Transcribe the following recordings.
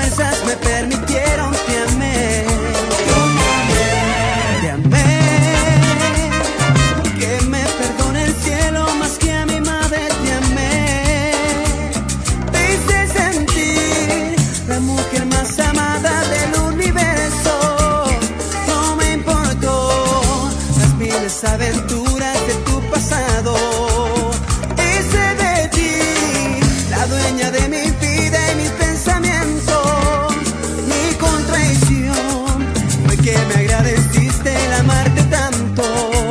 promesas me permitieron, te amé. Te amé, que me perdone el cielo más que a mi madre, te amé. Te hice sentir la mujer más amada del universo. No me importó las miles aventuras de tu pasado. Hice de ti la dueña de mi vida y mis pensamientos. Mi contradicción fue que me agradeciste el amarte tanto.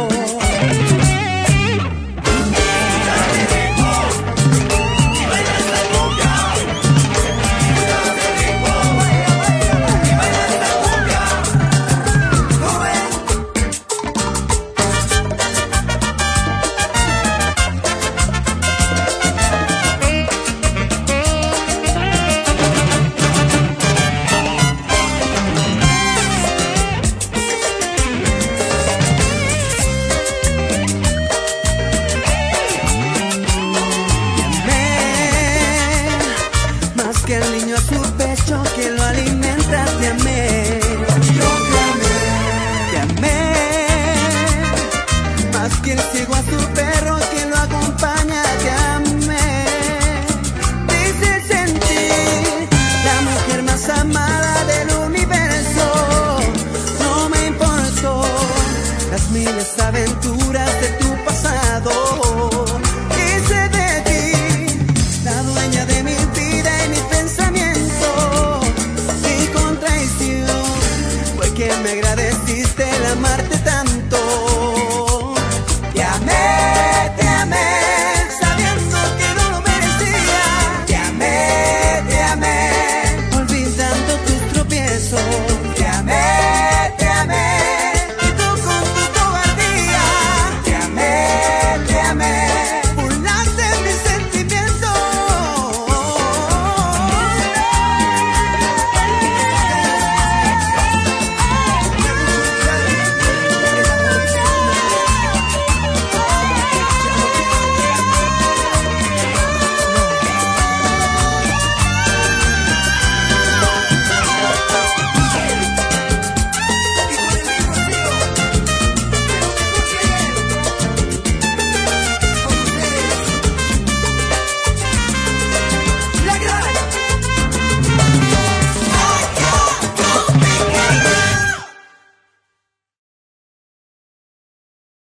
Que el niño a su pecho que lo alimenta, te amé. Yo te amé, más que el ciego a su perro que lo acompaña, te amé. Te hice sentir la mujer más amada del universo. No me importó las miles aventuras de tu pasado. Hice de ti la dueña de mi vida y mi pensamiento. Mi contradicción fue que me agradeciste el amarte tanto.